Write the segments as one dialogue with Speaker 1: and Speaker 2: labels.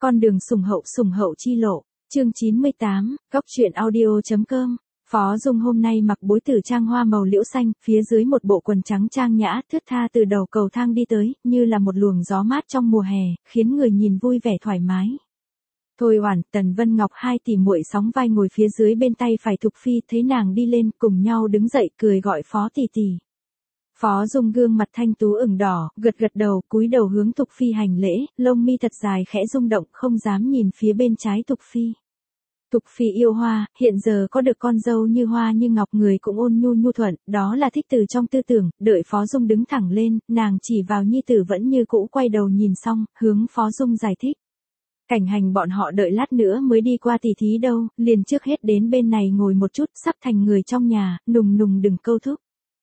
Speaker 1: Con đường sủng hậu chi lộ, chương 98, góc truyện audio.com. Phó Dung hôm nay mặc bối tử trang hoa màu liễu xanh, phía dưới một bộ quần trắng trang nhã, thướt tha từ đầu cầu thang đi tới, như là một luồng gió mát trong mùa hè, khiến người nhìn vui vẻ thoải mái. Thôi Oản, Tần Vân Ngọc hai tỷ muội sóng vai ngồi phía dưới bên tay phải Thục Phi, thấy nàng đi lên, cùng nhau đứng dậy cười gọi Phó tỷ tỷ. Phó Dung gương mặt thanh tú ửng đỏ, gật đầu, cúi đầu hướng Thục Phi hành lễ, lông mi thật dài khẽ rung động, không dám nhìn phía bên trái Thục Phi. Thục Phi yêu hoa, hiện giờ có được con dâu như hoa như ngọc, người cũng ôn nhu thuận, đó là thích từ trong tư tưởng. Đợi Phó Dung đứng thẳng lên, nàng chỉ vào nhi tử vẫn như cũ quay đầu nhìn xong, hướng Phó Dung giải thích. Cảnh Hành bọn họ đợi lát nữa mới đi qua tỉ thí đâu, liền trước hết đến bên này ngồi một chút, sắp thành người trong nhà, nùng đừng câu thúc.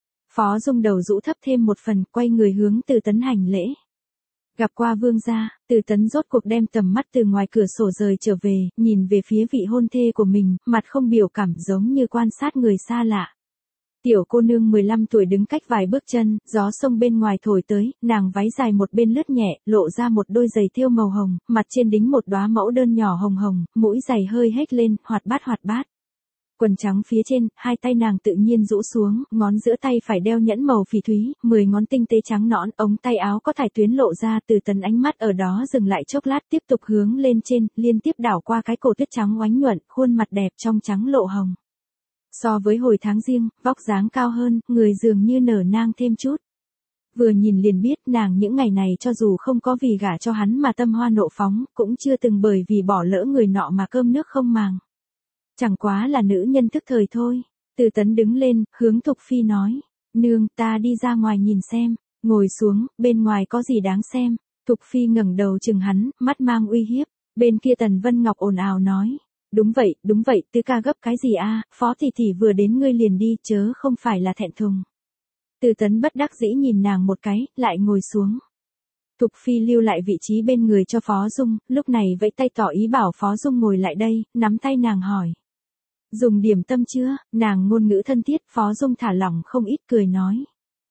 Speaker 1: Phó Dung đầu rũ thấp thêm một phần, quay người hướng Từ Tấn hành lễ. Gặp qua vương gia, Từ Tấn rốt cuộc đem tầm mắt từ ngoài cửa sổ rời trở về, nhìn về phía vị hôn thê của mình, mặt không biểu cảm, giống như quan sát người xa lạ. Tiểu cô nương 15 tuổi đứng cách vài bước chân, gió sông bên ngoài thổi tới, nàng váy dài một bên lướt nhẹ, lộ ra một đôi giày thêu màu hồng, mặt trên đính một đóa mẫu đơn nhỏ hồng, mũi giày hơi hếch lên, hoạt bát. Quần trắng phía trên, hai tay nàng tự nhiên rũ xuống, ngón giữa tay phải đeo nhẫn màu phỉ thúy, 10 ngón tinh tế trắng nõn, ống tay áo có thải tuyến lộ ra. Từ Tấn ánh mắt ở đó dừng lại chốc lát, tiếp tục hướng lên trên, liên tiếp đảo qua cái cổ tuyết trắng oánh nhuận, khuôn mặt đẹp trong trắng lộ hồng. So với hồi tháng riêng, vóc dáng cao hơn, người dường như nở nang thêm chút. Vừa nhìn liền biết nàng những ngày này cho dù không có vì gả cho hắn mà tâm hoa nộ phóng, cũng chưa từng bởi vì bỏ lỡ người nọ mà cơm nước không màng. Chẳng quá là nữ nhân thức thời thôi. Từ Tấn đứng lên, hướng Thục Phi nói. Nương, ta đi ra ngoài nhìn xem. Ngồi xuống, bên ngoài có gì đáng xem. Thục Phi ngẩng đầu chừng hắn, mắt mang uy hiếp. Bên kia Tần Vân Ngọc ồn ào nói. Đúng vậy, Tứ ca gấp cái gì a? Phó tỷ tỷ vừa đến ngươi liền đi, chớ không phải là thẹn thùng. Từ Tấn bất đắc dĩ nhìn nàng một cái, lại ngồi xuống. Thục Phi lưu lại vị trí bên người cho Phó Dung, lúc này vẫy tay tỏ ý bảo Phó Dung ngồi lại đây, nắm tay nàng hỏi. Dùng điểm tâm chưa? Nàng ngôn ngữ thân thiết, Phó Dung thả lỏng không ít, cười nói.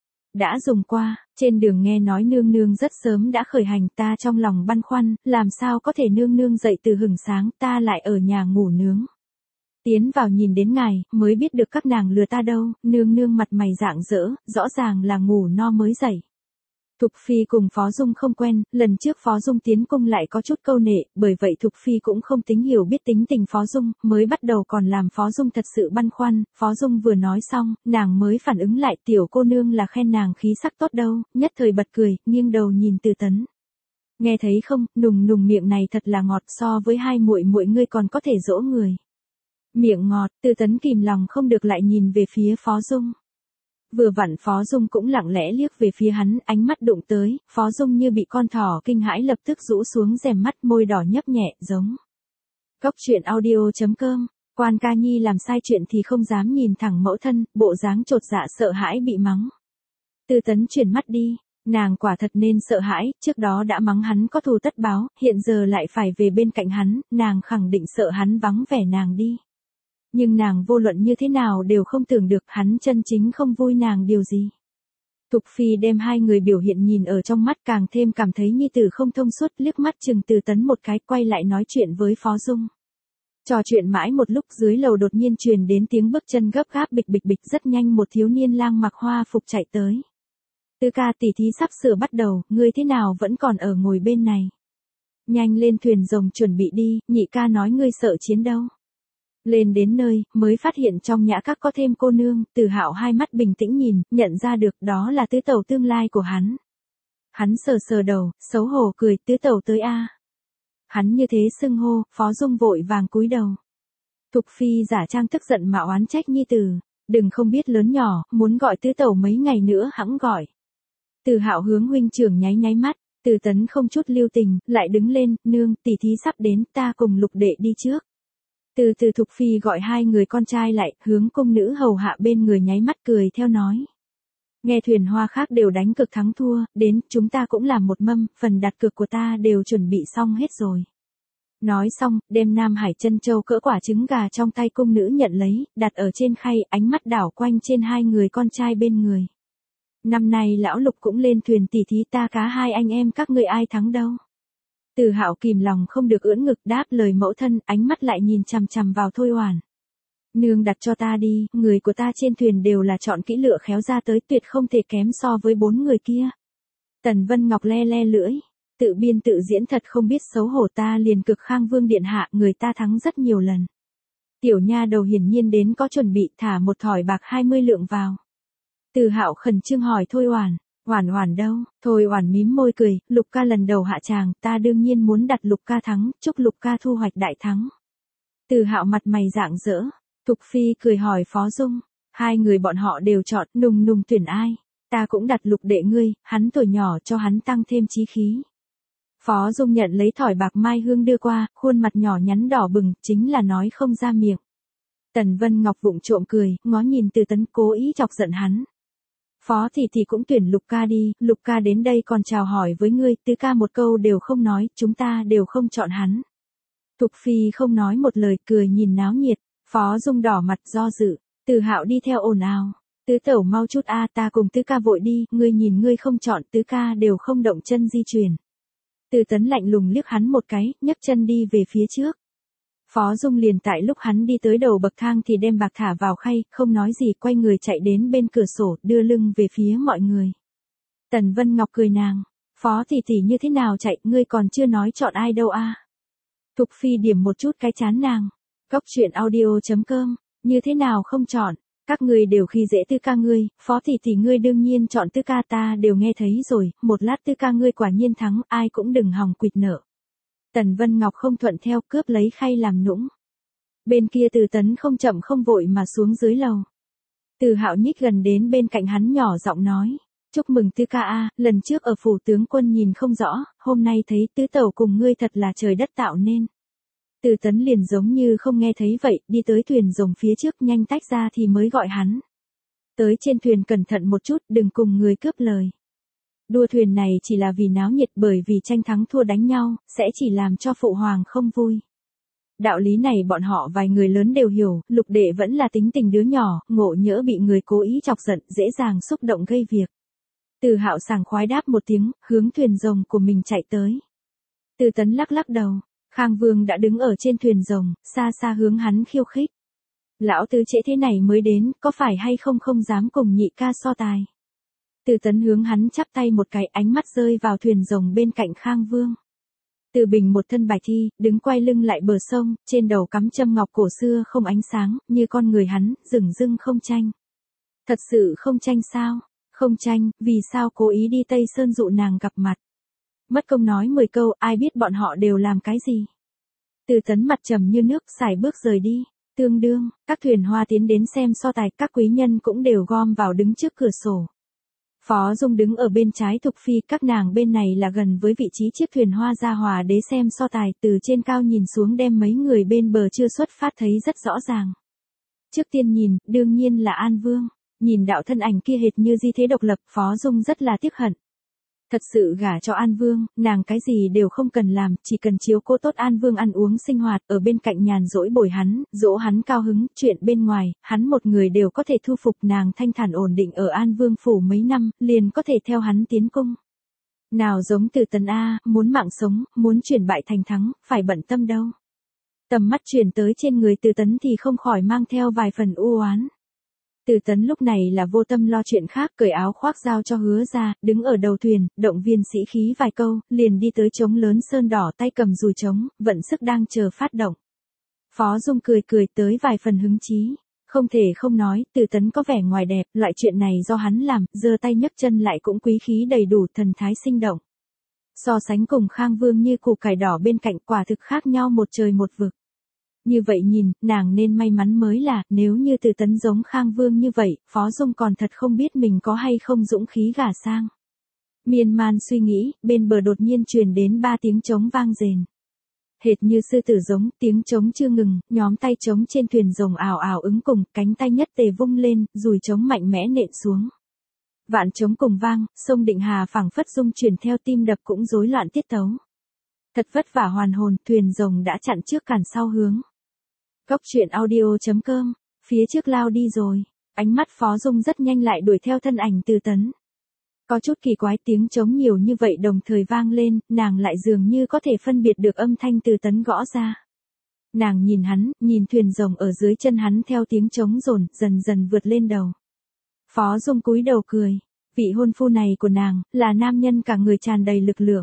Speaker 1: Đã dùng qua, trên đường nghe nói nương nương rất sớm đã khởi hành, ta trong lòng băn khoăn, làm sao có thể nương nương dậy từ hửng sáng, ta lại ở nhà ngủ nướng. Tiến vào nhìn đến ngài, mới biết được các nàng lừa ta đâu, nương nương mặt mày rạng rỡ, rõ ràng là ngủ no mới dậy. Thục Phi cùng Phó Dung không quen, lần trước Phó Dung tiến cung lại có chút câu nệ, bởi vậy Thục Phi cũng không tính hiểu biết tính tình Phó Dung, mới bắt đầu còn làm Phó Dung thật sự băn khoăn. Phó Dung vừa nói xong, nàng mới phản ứng lại, tiểu cô nương là khen nàng khí sắc tốt đâu, nhất thời bật cười, nghiêng đầu nhìn Từ Tấn. Nghe thấy không, nùng miệng này thật là ngọt, so với hai muội ngươi còn có thể dỗ người. Miệng ngọt, Từ Tấn kìm lòng không được lại nhìn về phía Phó Dung. Vừa vặn Phó Dung cũng lặng lẽ liếc về phía hắn, ánh mắt đụng tới, Phó Dung như bị con thỏ kinh hãi lập tức rũ xuống rèm mắt, môi đỏ nhấp nhẹ, giống. Góc truyện audio.com, Quan Ca Nhi làm sai chuyện thì không dám nhìn thẳng mẫu thân, bộ dáng chột dạ sợ hãi bị mắng. Từ Tấn chuyển mắt đi, nàng quả thật nên sợ hãi, trước đó đã mắng hắn có thù tất báo, hiện giờ lại phải về bên cạnh hắn, nàng khẳng định sợ hắn vắng vẻ nàng đi. Nhưng nàng vô luận như thế nào đều không tưởng được hắn chân chính không vui nàng điều gì. Thục Phi đem hai người biểu hiện nhìn ở trong mắt, càng thêm cảm thấy nhi tử không thông suốt, liếc mắt chừng Từ Tấn một cái, quay lại nói chuyện với Phó Dung. Trò chuyện mãi một lúc, dưới lầu đột nhiên truyền đến tiếng bước chân gấp gáp bịch, rất nhanh một thiếu niên lang mặc hoa phục chạy tới. Tứ ca, tỉ thí sắp sửa bắt đầu, ngươi thế nào vẫn còn ở ngồi bên này? Nhanh lên thuyền rồng chuẩn bị đi, nhị ca nói ngươi sợ chiến đâu. Lên đến nơi, mới phát hiện trong nhã các có thêm cô nương, Từ Hạo hai mắt bình tĩnh nhìn, nhận ra được đó là tứ tẩu tương lai của hắn. Hắn sờ đầu, xấu hổ cười, tứ tẩu tới a. Hắn như thế xưng hô, Phó Dung vội vàng cúi đầu. Thục Phi giả trang tức giận mà oán trách nhi tử, đừng không biết lớn nhỏ, muốn gọi tứ tẩu mấy ngày nữa hẵng gọi. Từ Hạo hướng huynh trưởng nháy mắt, Từ Tấn không chút lưu tình, lại đứng lên, nương, tỷ thí sắp đến, ta cùng Lục đệ đi trước. Từ Thục Phi gọi hai người con trai lại, hướng cung nữ hầu hạ bên người nháy mắt cười theo nói. Nghe thuyền hoa khác đều đánh cực thắng thua, đến, chúng ta cũng làm một mâm, phần đặt cược của ta đều chuẩn bị xong hết rồi. Nói xong, đem Nam Hải Chân Châu cỡ quả trứng gà trong tay cung nữ nhận lấy, đặt ở trên khay, ánh mắt đảo quanh trên hai người con trai bên người. Năm nay lão Lục cũng lên thuyền tỉ thí, ta cá hai anh em các ngươi ai thắng đâu. Từ Hạo kìm lòng không được ưỡn ngực đáp lời mẫu thân, ánh mắt lại nhìn chằm chằm vào Thôi Oản. Nương đặt cho ta đi, người của ta trên thuyền đều là chọn kỹ lựa khéo ra tới, tuyệt không thể kém so với 4 người kia. Tần Vân Ngọc le le lưỡi, tự biên tự diễn thật không biết xấu hổ, ta liền cực Khang Vương điện hạ, người ta thắng rất nhiều lần. Tiểu nha đầu hiển nhiên đến có chuẩn bị, thả một thỏi bạc 20 lượng vào. Từ Hạo khẩn trương hỏi Thôi Oản, Oản Oản đâu? Thôi Oản mím môi cười, Lục ca lần đầu hạ tràng, ta đương nhiên muốn đặt Lục ca thắng, chúc Lục ca thu hoạch đại thắng. Từ Hạo mặt mày rạng rỡ. Thục Phi cười hỏi Phó Dung, hai người bọn họ đều chọn, nùng nùng tuyển ai? Ta cũng đặt Lục đệ ngươi, hắn tuổi nhỏ, cho hắn tăng thêm chí khí. Phó Dung nhận lấy thỏi bạc mai hương đưa qua, khuôn mặt nhỏ nhắn đỏ bừng, chính là nói không ra miệng. Tần Vân Ngọc vụng trộm cười, ngó nhìn Từ Tấn, cố ý chọc giận hắn. Phó thì cũng tuyển Lục ca đi, Lục ca đến đây còn chào hỏi với ngươi, Tứ ca một câu đều không nói, chúng ta đều không chọn hắn. Thục Phi không nói một lời, cười nhìn náo nhiệt. Phó Dung đỏ mặt do dự, Từ Hạo đi theo ồn ào. Tứ tẩu mau chút a, ta cùng Tứ ca vội đi, ngươi nhìn ngươi không chọn, Tứ ca đều không động chân di chuyển. Từ Tấn lạnh lùng liếc hắn một cái, nhấc chân đi về phía trước. Phó Dung liền tại lúc hắn đi tới đầu bậc thang thì đem bạc thả vào khay, không nói gì, quay người chạy đến bên cửa sổ, đưa lưng về phía mọi người. Tần Vân Ngọc cười nàng, Phó tỷ như thế nào chạy, ngươi còn chưa nói chọn ai đâu a. Thục Phi điểm một chút cái chán nàng. Góc truyện audio.com, như thế nào không chọn, các ngươi đều khi dễ Tư ca ngươi, Phó tỷ ngươi đương nhiên chọn Tư ca, ta đều nghe thấy rồi, một lát Tư ca ngươi quả nhiên thắng, ai cũng đừng hòng quỵt nợ. Tần Vân Ngọc không thuận theo, cướp lấy khay làm nũng. Bên kia Từ Tấn không chậm không vội mà xuống dưới lầu. Từ Hạo nhích gần đến bên cạnh hắn nhỏ giọng nói, chúc mừng Tư ca a, lần trước ở phủ tướng quân nhìn không rõ, hôm nay thấy tứ tẩu cùng ngươi thật là trời đất tạo nên. Từ Tấn liền giống như không nghe thấy vậy, đi tới thuyền rồng phía trước, nhanh tách ra thì mới gọi hắn. Tới trên thuyền cẩn thận một chút, đừng cùng người cướp lời. Đua thuyền này chỉ là vì náo nhiệt, bởi vì tranh thắng thua đánh nhau, sẽ chỉ làm cho phụ hoàng không vui. Đạo lý này bọn họ vài người lớn đều hiểu, Lục đệ vẫn là tính tình đứa nhỏ, ngộ nhỡ bị người cố ý chọc giận, dễ dàng xúc động gây việc. Từ Hạo sảng khoái đáp một tiếng, hướng thuyền rồng của mình chạy tới. Từ Tấn lắc lắc đầu. Khang Vương đã đứng ở trên thuyền rồng, xa xa hướng hắn khiêu khích. Lão tứ trễ thế này mới đến, có phải hay không không dám cùng nhị ca so tài. Từ Tấn hướng hắn chắp tay một cái, ánh mắt rơi vào thuyền rồng bên cạnh Khang Vương. Từ Bình một thân bạch thi, đứng quay lưng lại bờ sông, trên đầu cắm châm ngọc cổ xưa không ánh sáng, như con người hắn, dửng dưng không tranh. Thật sự không tranh sao? Không tranh, vì sao cố ý đi Tây Sơn dụ nàng gặp mặt? Mất công nói 10 câu, ai biết bọn họ đều làm cái gì. Từ Tấn mặt trầm như nước, sải bước rời đi. Tương đương, các thuyền hoa tiến đến xem so tài, các quý nhân cũng đều gom vào đứng trước cửa sổ. Phó Dung đứng ở bên trái Thục Phi, các nàng bên này là gần với vị trí chiếc thuyền hoa gia hòa đế xem so tài, từ trên cao nhìn xuống đem mấy người bên bờ chưa xuất phát thấy rất rõ ràng. Trước tiên nhìn, đương nhiên là An Vương. Nhìn đạo thân ảnh kia hệt như di thế độc lập, Phó Dung rất là tiếc hận. Thật sự gả cho An Vương, nàng cái gì đều không cần làm, chỉ cần chiếu cố tốt An Vương ăn uống sinh hoạt, ở bên cạnh nhàn rỗi bồi hắn, dỗ hắn cao hứng, chuyện bên ngoài, hắn một người đều có thể thu phục, nàng thanh thản ổn định ở An Vương phủ mấy năm, liền có thể theo hắn tiến cung. Nào giống Từ Tấn a, muốn mạng sống, muốn chuyển bại thành thắng, phải bận tâm đâu. Tầm mắt chuyển tới trên người Từ Tấn thì không khỏi mang theo vài phần u oán. Từ Tấn lúc này là vô tâm lo chuyện khác, cởi áo khoác giao cho Hứa ra, đứng ở đầu thuyền, động viên sĩ khí vài câu, liền đi tới trống lớn sơn đỏ, tay cầm dùi trống, vận sức đang chờ phát động. Phó Dung cười cười tới vài phần hứng chí. Không thể không nói, Từ Tấn có vẻ ngoài đẹp, loại chuyện này do hắn làm, giơ tay nhấc chân lại cũng quý khí đầy đủ, thần thái sinh động. So sánh cùng Khang Vương như củ cải đỏ bên cạnh, quả thực khác nhau một trời một vực. Như vậy nhìn, nàng nên may mắn mới là, nếu như Từ Tấn giống Khang Vương như vậy, Phó Dung còn thật không biết mình có hay không dũng khí gả sang. Miên man suy nghĩ, bên bờ đột nhiên truyền đến 3 tiếng trống vang rền. Hệt như sư tử giống, tiếng trống chưa ngừng, nhóm tay trống trên thuyền rồng ào ào ứng cùng, cánh tay nhất tề vung lên, dùi trống mạnh mẽ nện xuống. Vạn trống cùng vang, sông Định Hà phảng phất rung chuyển theo tim đập cũng rối loạn tiết tấu. Thật vất vả hoàn hồn, thuyền rồng đã chặn trước cản sau hướng. Góc truyện audio.com, phía trước lao đi rồi, ánh mắt Phó Dung rất nhanh lại đuổi theo thân ảnh Từ Tấn. Có chút kỳ quái, tiếng trống nhiều như vậy đồng thời vang lên, nàng lại dường như có thể phân biệt được âm thanh Từ Tấn gõ ra. Nàng nhìn hắn, nhìn thuyền rồng ở dưới chân hắn theo tiếng trống rồn, dần dần vượt lên đầu. Phó Dung cúi đầu cười. Vị hôn phu này của nàng, là nam nhân cả người tràn đầy lực lượng.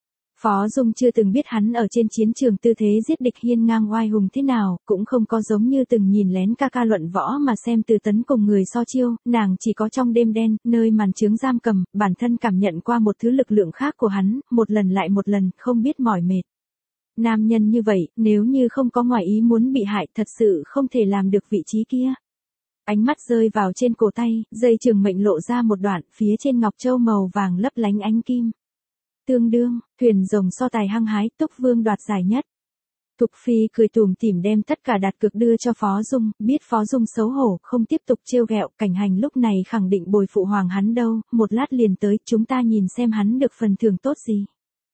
Speaker 1: Phó Dung chưa từng biết hắn ở trên chiến trường tư thế giết địch hiên ngang oai hùng thế nào, cũng không có giống như từng nhìn lén ca ca luận võ mà xem Từ Tấn cùng người so chiêu, nàng chỉ có trong đêm đen, nơi màn trướng giam cầm, bản thân cảm nhận qua một thứ lực lượng khác của hắn, một lần lại một lần, không biết mỏi mệt. Nam nhân như vậy, nếu như không có ngoài ý muốn bị hại, thật sự không thể làm được vị trí kia. Ánh mắt rơi vào trên cổ tay, dây trường mệnh lộ ra một đoạn, phía trên ngọc châu màu vàng lấp lánh ánh kim. Tương đương, thuyền rồng so tài hăng hái, Túc Vương đoạt giải nhất. Thục Phi cười tủm tỉm đem tất cả đặt cược đưa cho Phó Dung, biết Phó Dung xấu hổ, không tiếp tục trêu ghẹo, Cảnh Hành lúc này khẳng định bồi phụ hoàng hắn đâu, một lát liền tới, chúng ta nhìn xem hắn được phần thưởng tốt gì.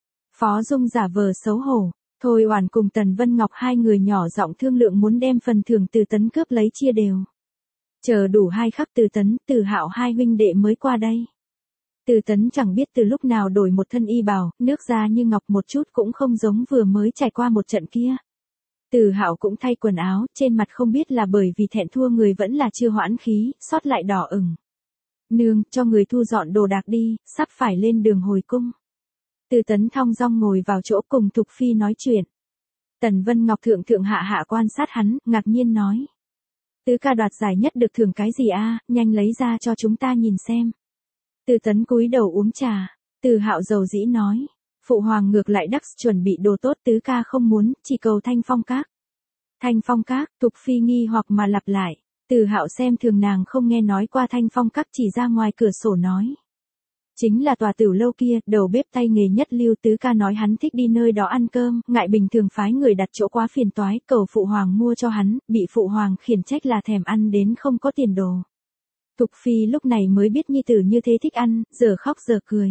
Speaker 1: Phó Dung giả vờ xấu hổ, Thôi Oản cùng Tần Vân Ngọc hai người nhỏ giọng thương lượng muốn đem phần thưởng Từ Tấn cướp lấy chia đều. Chờ đủ 2 khắc Từ Tấn, Từ Hạo hai huynh đệ mới qua đây. Từ Tấn chẳng biết từ lúc nào đổi một thân y bào, nước da như ngọc một chút cũng không giống vừa mới trải qua một trận kia. Từ Hạo cũng thay quần áo, trên mặt không biết là bởi vì thẹn thua người vẫn là chưa hoãn khí, sót lại đỏ ửng. Nương, cho người thu dọn đồ đạc đi, sắp phải lên đường hồi cung. Từ Tấn thong dong ngồi vào chỗ cùng Thục Phi nói chuyện. Tần Vân Ngọc thượng thượng hạ hạ quan sát hắn, ngạc nhiên nói. Tứ ca đoạt giải nhất được thưởng cái gì a? Nhanh lấy ra cho chúng ta nhìn xem. Từ Tấn cúi đầu uống trà. Từ Hạo dầu dĩ nói. Phụ hoàng ngược lại đắc chuẩn bị đồ tốt, tứ ca không muốn, chỉ cầu Thanh Phong Các. Thanh Phong Các, Thục Phi nghi hoặc mà lặp lại. Từ Hạo xem thường nàng không nghe nói qua Thanh Phong Các, chỉ ra ngoài cửa sổ nói. Chính là tòa tiểu lâu kia, đầu bếp tay nghề nhất lưu, tứ ca nói hắn thích đi nơi đó ăn cơm, ngại bình thường phái người đặt chỗ quá phiền toái, cầu phụ hoàng mua cho hắn, bị phụ hoàng khiển trách là thèm ăn đến không có tiền đồ. Thục Phi lúc này mới biết nhi tử như thế thích ăn, giờ khóc giờ cười.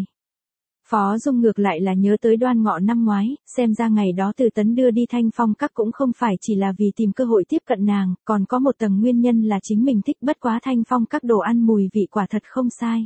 Speaker 1: Phó Dung ngược lại là nhớ tới Đoan Ngọ năm ngoái, xem ra ngày đó Từ Tấn đưa đi Thanh Phong Các cũng không phải chỉ là vì tìm cơ hội tiếp cận nàng, còn có một tầng nguyên nhân là chính mình thích, bất quá Thanh Phong Các đồ ăn mùi vị quả thật không sai.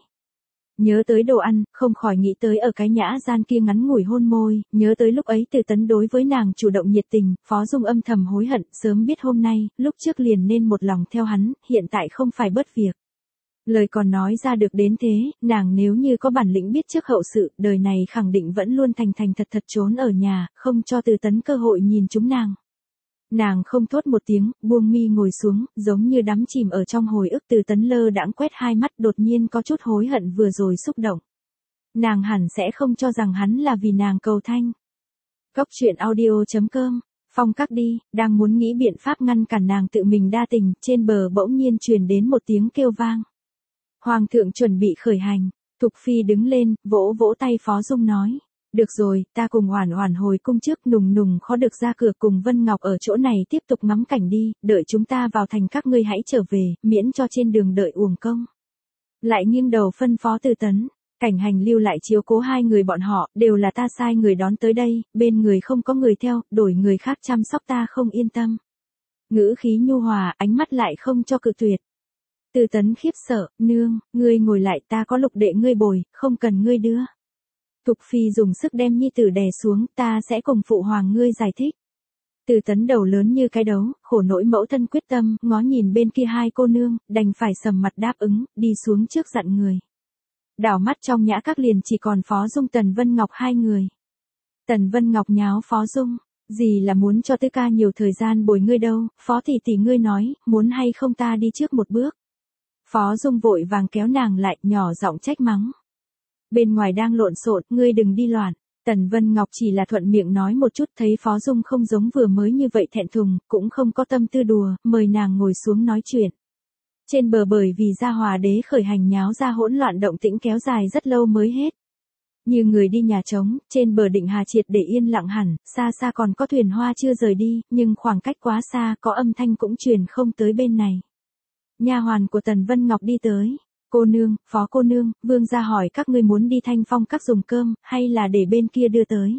Speaker 1: Nhớ tới đồ ăn, không khỏi nghĩ tới ở cái nhã gian kia ngắn ngủi hôn môi, nhớ tới lúc ấy Từ Tấn đối với nàng chủ động nhiệt tình, Phó Dung âm thầm hối hận, sớm biết hôm nay, lúc trước liền nên một lòng theo hắn, hiện tại không phải bớt việc. Lời còn nói ra được đến thế, nàng nếu như có bản lĩnh biết trước hậu sự, đời này khẳng định vẫn luôn thành thành thật thật trốn ở nhà, không cho Từ Tấn cơ hội nhìn chúng nàng. Nàng không thốt một tiếng, buông mi ngồi xuống, giống như đắm chìm ở trong hồi ức. Từ Tấn lơ đãng quét hai mắt, đột nhiên có chút hối hận vừa rồi xúc động. Nàng hẳn sẽ không cho rằng hắn là vì nàng cầu thanh. Góc truyện audio.com, Phong Các đi, đang muốn nghĩ biện pháp ngăn cản nàng tự mình đa tình, trên bờ bỗng nhiên truyền đến một tiếng kêu vang. Hoàng thượng chuẩn bị khởi hành, Thục Phi đứng lên, vỗ vỗ tay Phó Dung nói. Được rồi, ta cùng Oản Oản hồi cung trước, Nùng Nùng khó được ra cửa, cùng Vân Ngọc ở chỗ này tiếp tục ngắm cảnh đi, đợi chúng ta vào thành các ngươi hãy trở về, miễn cho trên đường đợi uổng công. Lại nghiêng đầu phân phó Từ Tấn, Cảnh Hành lưu lại chiếu cố hai người bọn họ, đều là ta sai người đón tới đây, bên người không có người theo, đổi người khác chăm sóc ta không yên tâm. Ngữ khí nhu hòa, ánh mắt lại không cho cự tuyệt. Từ Tấn khiếp sợ, nương, ngươi ngồi lại, ta có lục đệ ngươi bồi, không cần ngươi đưa. Thục Phi dùng sức đem nhi tử đè xuống, ta sẽ cùng phụ hoàng ngươi giải thích. Từ Tấn đầu lớn như cái đấu, khổ nỗi mẫu thân quyết tâm, ngó nhìn bên kia hai cô nương, đành phải sầm mặt đáp ứng, đi xuống trước dặn người. Đảo mắt trong nhã các liền chỉ còn Phó Dung Tần Vân Ngọc hai người. Tần Vân Ngọc nháo Phó Dung, gì là muốn cho tứ ca nhiều thời gian bồi ngươi đâu, Phó tỷ tỷ ngươi nói, muốn hay không ta đi trước một bước. Phó Dung vội vàng kéo nàng lại, nhỏ giọng trách mắng. Bên ngoài đang lộn xộn, ngươi đừng đi loạn. Tần Vân Ngọc chỉ là thuận miệng nói một chút, thấy Phó Dung không giống vừa mới như vậy thẹn thùng, cũng không có tâm tư đùa, mời nàng ngồi xuống nói chuyện. Trên bờ bởi vì Gia Hòa đế khởi hành nháo ra hỗn loạn, động tĩnh kéo dài rất lâu mới hết. Như người đi nhà trống, trên bờ Định Hà triệt để yên lặng hẳn, xa xa còn có thuyền hoa chưa rời đi, nhưng khoảng cách quá xa, có âm thanh cũng truyền không tới bên này. Nha hoàn của Tần Vân Ngọc đi tới. Cô nương, Phó cô nương, vương gia hỏi các ngươi muốn đi Thanh Phong Các dùng cơm, hay là để bên kia đưa tới.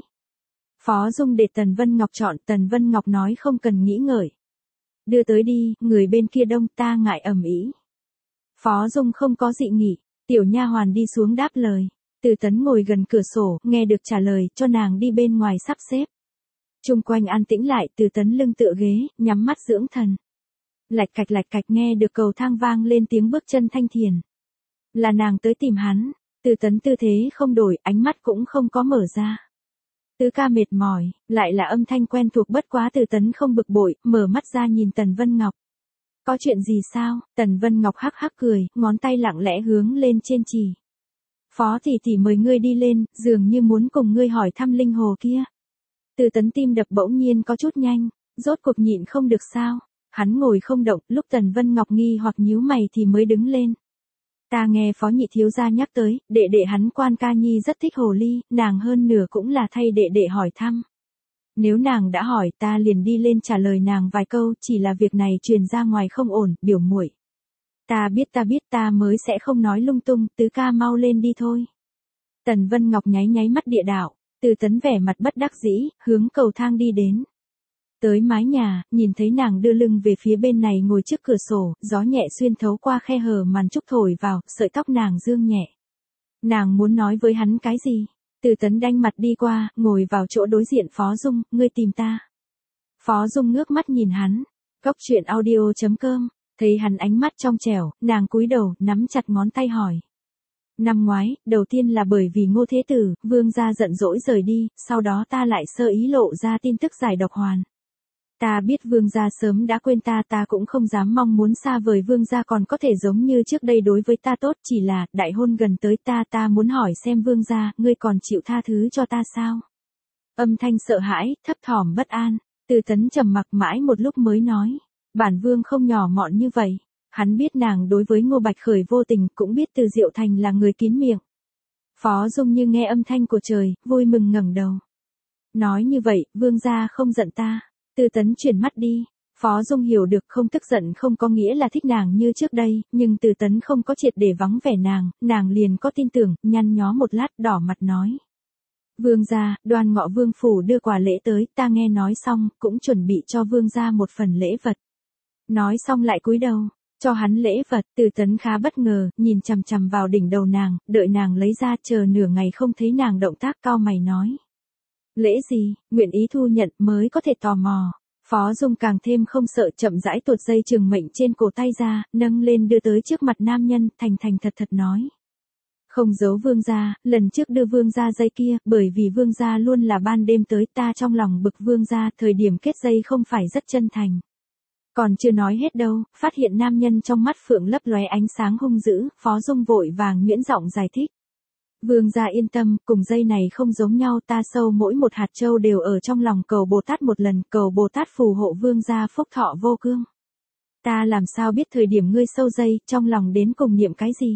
Speaker 1: Phó Dung để Tần Vân Ngọc chọn, Tần Vân Ngọc nói không cần nghĩ ngợi. Đưa tới đi, người bên kia đông, ta ngại ầm ĩ. Phó Dung không có dị nghị, Tiểu nha hoàn đi xuống đáp lời. Từ Tấn ngồi gần cửa sổ, nghe được trả lời, cho nàng đi bên ngoài sắp xếp. Chung quanh an tĩnh lại, Từ Tấn lưng tựa ghế, nhắm mắt dưỡng thần. Lạch cạch nghe được cầu thang vang lên tiếng bước chân thanh thiền. Là nàng tới tìm hắn. Từ Tấn tư thế không đổi, ánh mắt cũng không có mở ra. Tứ ca mệt mỏi, lại là âm thanh quen thuộc bất quá Từ Tấn không bực bội, mở mắt ra nhìn Tần Vân Ngọc. Có chuyện gì sao? Tần Vân Ngọc hắc hắc cười, ngón tay lặng lẽ hướng lên trên chỉ. Phó tỷ tỷ mời ngươi đi lên, dường như muốn cùng ngươi hỏi thăm linh hồ kia. Từ Tấn tim đập bỗng nhiên có chút nhanh, rốt cuộc nhịn không được sao. Hắn ngồi không động, lúc Tần Vân Ngọc nghi hoặc nhíu mày thì mới đứng lên. Ta nghe Phó nhị thiếu gia nhắc tới, đệ đệ hắn Quan Ca Nhi rất thích hồ ly, nàng hơn nửa cũng là thay đệ đệ hỏi thăm. Nếu nàng đã hỏi ta liền đi lên trả lời nàng vài câu, chỉ là việc này truyền ra ngoài không ổn, biểu muội. Ta biết ta mới sẽ không nói lung tung, tứ ca mau lên đi thôi. Tần Vân Ngọc nháy mắt địa đạo, Từ Tấn vẻ mặt bất đắc dĩ, hướng cầu thang đi đến. Tới mái nhà, nhìn thấy nàng đưa lưng về phía bên này ngồi trước cửa sổ, gió nhẹ xuyên thấu qua khe hở màn trúc thổi vào, sợi tóc nàng dương nhẹ. Nàng muốn nói với hắn cái gì? Từ Tấn đanh mặt đi qua, ngồi vào chỗ đối diện Phó Dung, ngươi tìm ta. Phó Dung ngước mắt nhìn hắn. Cốc truyện audio.com, thấy hắn ánh mắt trong trẻo, nàng cúi đầu, nắm chặt ngón tay hỏi. Năm ngoái, đầu tiên là bởi vì Ngô Thế Tử, Vương gia giận dỗi rời đi, sau đó ta lại sơ ý lộ ra tin tức giải độc hoàn. Ta biết Vương gia sớm đã quên ta cũng không dám mong muốn xa vời Vương gia còn có thể giống như trước đây đối với ta tốt, chỉ là, đại hôn gần tới ta muốn hỏi xem Vương gia, ngươi còn chịu tha thứ cho ta sao? Âm thanh sợ hãi, thấp thỏm bất an, Từ Tấn trầm mặc mãi một lúc mới nói, bản Vương không nhỏ mọn như vậy. Hắn biết nàng đối với Ngô Bạch Khởi vô tình, cũng biết Từ Diệu Thành là người kín miệng. Phó Dung như nghe âm thanh của trời, vui mừng ngẩng đầu. Nói như vậy, Vương gia không giận ta. Từ Tấn chuyển mắt đi. Phó Dung hiểu được không tức giận không có nghĩa là thích nàng như trước đây, nhưng Từ Tấn không có triệt để vắng vẻ nàng liền có tin tưởng, nhăn nhó một lát đỏ mặt nói. Vương gia, Đoan Ngọ Vương phủ đưa quà lễ tới, ta nghe nói xong, cũng chuẩn bị cho Vương gia một phần lễ vật. Nói xong lại cúi đầu. Cho hắn lễ vật, Từ Tấn khá bất ngờ, nhìn chằm chằm vào đỉnh đầu nàng, đợi nàng lấy ra chờ nửa ngày không thấy nàng động tác cau mày nói. Lễ gì, nguyện ý thu nhận mới có thể tò mò. Phó Dung càng thêm không sợ chậm rãi tuột dây trường mệnh trên cổ tay ra, nâng lên đưa tới trước mặt nam nhân, thành thật nói. Không giấu Vương gia, lần trước đưa Vương gia dây kia, bởi vì Vương gia luôn là ban đêm tới ta trong lòng bực Vương gia, thời điểm kết dây không phải rất chân thành. Còn chưa nói hết đâu, phát hiện nam nhân trong mắt phượng lấp lóe ánh sáng hung dữ, Phó Dung vội vàng nhuyễn giọng giải thích. Vương gia yên tâm, cùng dây này không giống nhau, ta sâu mỗi một hạt châu đều ở trong lòng cầu Bồ Tát một lần, cầu Bồ Tát phù hộ Vương gia phúc thọ vô cương. Ta làm sao biết thời điểm ngươi sâu dây, trong lòng đến cùng niệm cái gì?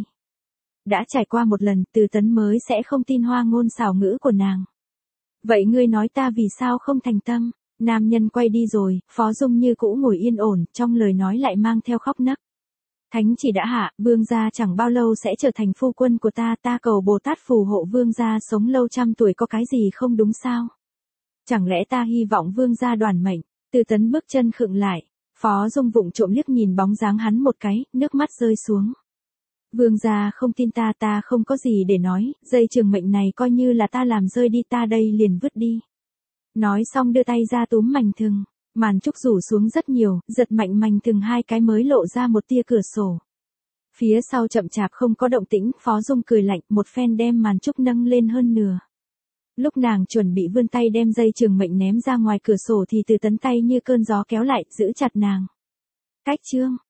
Speaker 1: Đã trải qua một lần, Từ Tấn mới sẽ không tin hoa ngôn xảo ngữ của nàng. Vậy ngươi nói ta vì sao không thành tâm? Nam nhân quay đi rồi, Phó Dung như cũ ngồi yên ổn, trong lời nói lại mang theo khóc nấc. Thánh chỉ đã hạ, Vương gia chẳng bao lâu sẽ trở thành phu quân của ta cầu Bồ Tát phù hộ Vương gia sống lâu trăm tuổi có cái gì không đúng sao? Chẳng lẽ ta hy vọng Vương gia đoàn mệnh? Từ Tấn bước chân khựng lại, Phó Dung vụng trộm liếc nhìn bóng dáng hắn một cái, nước mắt rơi xuống. Vương gia không tin ta không có gì để nói, dây trường mệnh này coi như là ta làm rơi đi, ta đây liền vứt đi. Nói xong đưa tay ra túm mảnh thừng, màn trúc rủ xuống rất nhiều, giật mạnh mảnh thừng hai cái mới lộ ra một tia cửa sổ. Phía sau chậm chạp không có động tĩnh, Phó Dung cười lạnh, một phen đem màn trúc nâng lên hơn nửa. Lúc nàng chuẩn bị vươn tay đem dây trường mệnh ném ra ngoài cửa sổ thì Từ Tấn tay như cơn gió kéo lại, giữ chặt nàng. Cách chương